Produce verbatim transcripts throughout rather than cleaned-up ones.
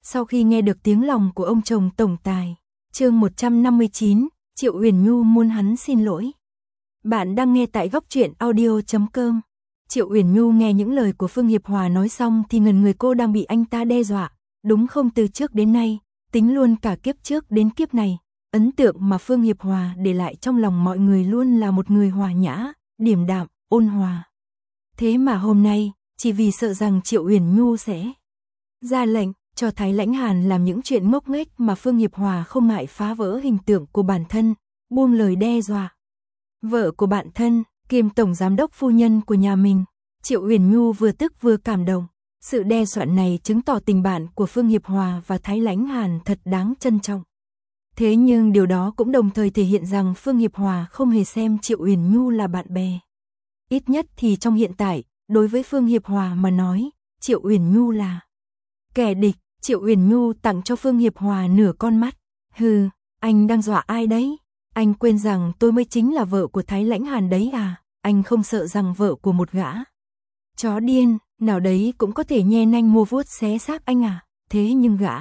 Sau khi nghe được tiếng lòng của ông chồng tổng tài, chương một trăm năm mươi chín, Triệu Uyển Nhu muốn hắn xin lỗi. Bạn đang nghe tại góc truyện audio chấm com. Triệu Uyển Nhu nghe những lời của Phương Hiệp Hòa nói xong thì ngần người, cô đang bị anh ta đe dọa, đúng không? Từ trước đến nay, tính luôn cả kiếp trước đến kiếp này, ấn tượng mà Phương Hiệp Hòa để lại trong lòng mọi người luôn là một người hòa nhã, điềm đạm, ôn hòa. Thế mà hôm nay, chỉ vì sợ rằng Triệu Uyển Nhu sẽ ra lệnh cho Thái Lãnh Hàn làm những chuyện ngốc nghếch mà Phương Hiệp Hòa không ngại phá vỡ hình tượng của bản thân, buông lời đe dọa vợ của bạn thân, kiêm tổng giám đốc phu nhân của nhà mình. Triệu Uyển Nhu vừa tức vừa cảm động. Sự đe dọa này chứng tỏ tình bạn của Phương Hiệp Hòa và Thái Lãnh Hàn thật đáng trân trọng. Thế nhưng điều đó cũng đồng thời thể hiện rằng Phương Hiệp Hòa không hề xem Triệu Uyển Nhu là bạn bè. Ít nhất thì trong hiện tại, đối với Phương Hiệp Hòa mà nói, Triệu Uyển Nhu là kẻ địch. Triệu Uyển Nhu tặng cho Phương Hiệp Hòa nửa con mắt. Hừ, anh đang dọa ai đấy? Anh quên rằng tôi mới chính là vợ của Thái Lãnh Hàn đấy à? Anh không sợ rằng vợ của một gã chó điên nào đấy cũng có thể nhe nanh mua vuốt xé xác anh à? Thế nhưng gã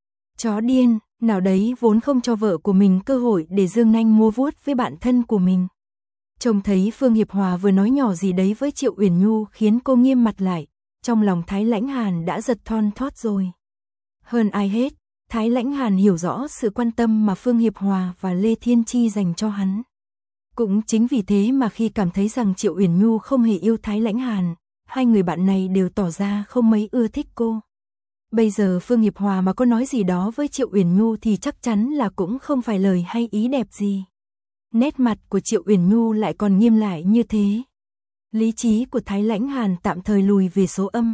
chó điên nào đấy vốn không cho vợ của mình cơ hội để giương nanh mua vuốt với bạn thân của mình. Trông thấy Phương Hiệp Hòa vừa nói nhỏ gì đấy với Triệu Uyển Nhu khiến cô nghiêm mặt lại. Trong lòng Thái Lãnh Hàn đã giật thon thót rồi. Hơn ai hết, Thái Lãnh Hàn hiểu rõ sự quan tâm mà Phương Hiệp Hòa và Lê Thiên Chi dành cho hắn. Cũng chính vì thế mà khi cảm thấy rằng Triệu Uyển Nhu không hề yêu Thái Lãnh Hàn, hai người bạn này đều tỏ ra không mấy ưa thích cô. Bây giờ Phương Hiệp Hòa mà có nói gì đó với Triệu Uyển Nhu thì chắc chắn là cũng không phải lời hay ý đẹp gì. Nét mặt của Triệu Uyển Nhu lại còn nghiêm lại như thế. Lý trí của Thái Lãnh Hàn tạm thời lùi về số âm.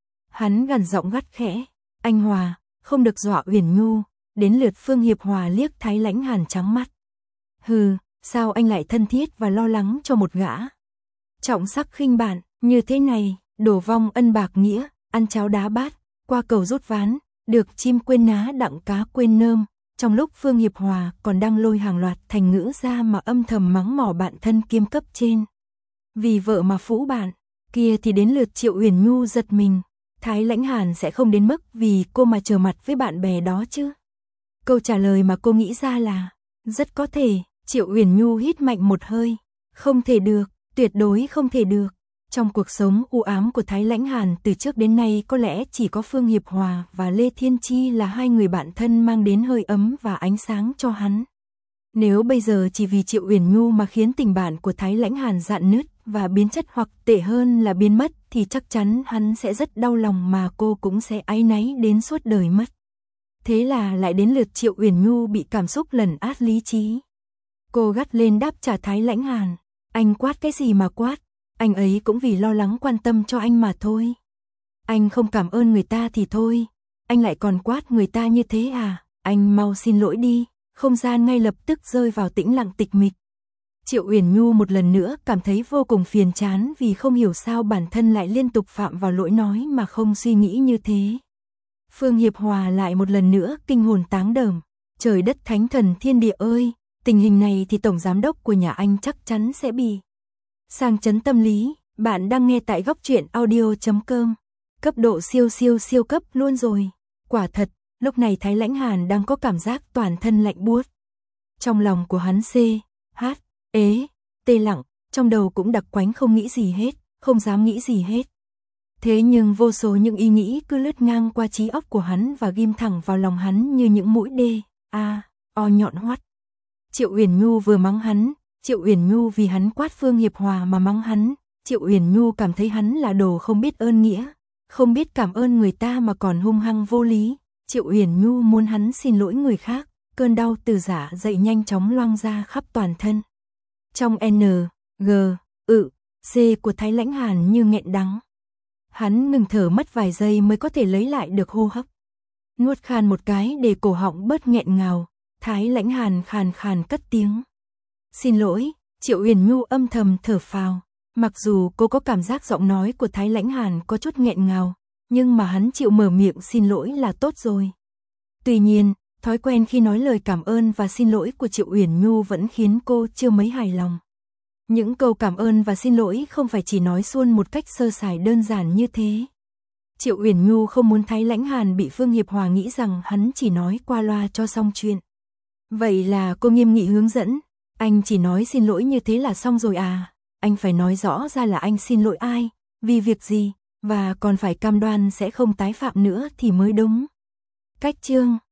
Hắn gằn giọng gắt khẽ, anh Hòa, không được dọa Uyển Nhu. Đến lượt Phương Hiệp Hòa liếc Thái Lãnh Hàn trắng mắt. Hừ, sao anh lại thân thiết và lo lắng cho một gã trọng sắc khinh bạn như thế này? Đổ vong ân bạc nghĩa, ăn cháo đá bát, qua cầu rút ván, được chim quên ná đặng cá quên nơm. Trong lúc Phương Hiệp Hòa còn đang lôi hàng loạt thành ngữ ra mà âm thầm mắng mỏ bạn thân kiêm cấp trên. Vì vợ mà phũ bạn, kia thì đến lượt Triệu Uyển Nhu giật mình. Thái Lãnh Hàn sẽ không đến mức vì cô mà trở mặt với bạn bè đó chứ? Câu trả lời mà cô nghĩ ra là rất có thể. Triệu Uyển Nhu hít mạnh một hơi. Không thể được, tuyệt đối không thể được. Trong cuộc sống u ám của Thái Lãnh Hàn từ trước đến nay có lẽ chỉ có Phương Hiệp Hòa và Lê Thiên Chi là hai người bạn thân mang đến hơi ấm và ánh sáng cho hắn. Nếu bây giờ chỉ vì Triệu Uyển Nhu mà khiến tình bạn của Thái Lãnh Hàn rạn nứt và biến chất hoặc tệ hơn là biến mất thì chắc chắn hắn sẽ rất đau lòng mà cô cũng sẽ áy náy đến suốt đời mất. Thế là lại đến lượt Triệu Uyển Nhu bị cảm xúc lấn át lý trí. Cô gắt lên đáp trả Thái Lãnh Hàn. Anh quát cái gì mà quát? Anh ấy cũng vì lo lắng quan tâm cho anh mà thôi. Anh không cảm ơn người ta thì thôi, anh lại còn quát người ta như thế à? Anh mau xin lỗi đi. Không gian ngay lập tức rơi vào tĩnh lặng tịch mịch. Triệu Uyển Nhu một lần nữa cảm thấy vô cùng phiền chán vì không hiểu sao bản thân lại liên tục phạm vào lỗi nói mà không suy nghĩ như thế. Phương Hiệp Hòa lại một lần nữa kinh hồn táng đờm. Trời đất thánh thần thiên địa ơi, tình hình này thì tổng giám đốc của nhà anh chắc chắn sẽ bị sang chấn tâm lý. Bạn đang nghe tại góc truyện audio chấm com. Cấp độ siêu siêu siêu cấp luôn rồi. Quả thật, lúc này Thái Lãnh Hàn đang có cảm giác toàn thân lạnh buốt. Trong lòng của hắn C, H, ế, tê lặng, trong đầu cũng đặc quánh không nghĩ gì hết, không dám nghĩ gì hết. Thế nhưng vô số những ý nghĩ cứ lướt ngang qua trí óc của hắn và ghim thẳng vào lòng hắn như những mũi đê, a, o nhọn hoắt. Triệu Uyển Nhu vừa mắng hắn, Triệu Uyển Nhu vì hắn quát Phương Hiệp Hòa mà mắng hắn, Triệu Uyển Nhu cảm thấy hắn là đồ không biết ơn nghĩa, không biết cảm ơn người ta mà còn hung hăng vô lý. Triệu Uyển Nhu muốn hắn xin lỗi người khác, cơn đau từ giả dậy nhanh chóng loang ra khắp toàn thân. Trong N, G, ự, C của Thái Lãnh Hàn như nghẹn đắng. Hắn ngừng thở mất vài giây mới có thể lấy lại được hô hấp. Nuốt khan một cái để cổ họng bớt nghẹn ngào, Thái Lãnh Hàn khàn khàn cất tiếng. Xin lỗi. Triệu Uyển Nhu âm thầm thở phào. Mặc dù cô có cảm giác giọng nói của Thái Lãnh Hàn có chút nghẹn ngào, nhưng mà hắn chịu mở miệng xin lỗi là tốt rồi. Tuy nhiên, thói quen khi nói lời cảm ơn và xin lỗi của Triệu Uyển Nhu vẫn khiến cô chưa mấy hài lòng. Những câu cảm ơn và xin lỗi không phải chỉ nói suông một cách sơ sài đơn giản như thế. Triệu Uyển Nhu không muốn Thái Lãnh Hàn bị Phương Hiệp Hòa nghĩ rằng hắn chỉ nói qua loa cho xong chuyện. Vậy là cô nghiêm nghị hướng dẫn, anh chỉ nói xin lỗi như thế là xong rồi à, anh phải nói rõ ra là anh xin lỗi ai, vì việc gì, và còn phải cam đoan sẽ không tái phạm nữa thì mới đúng. Cách chương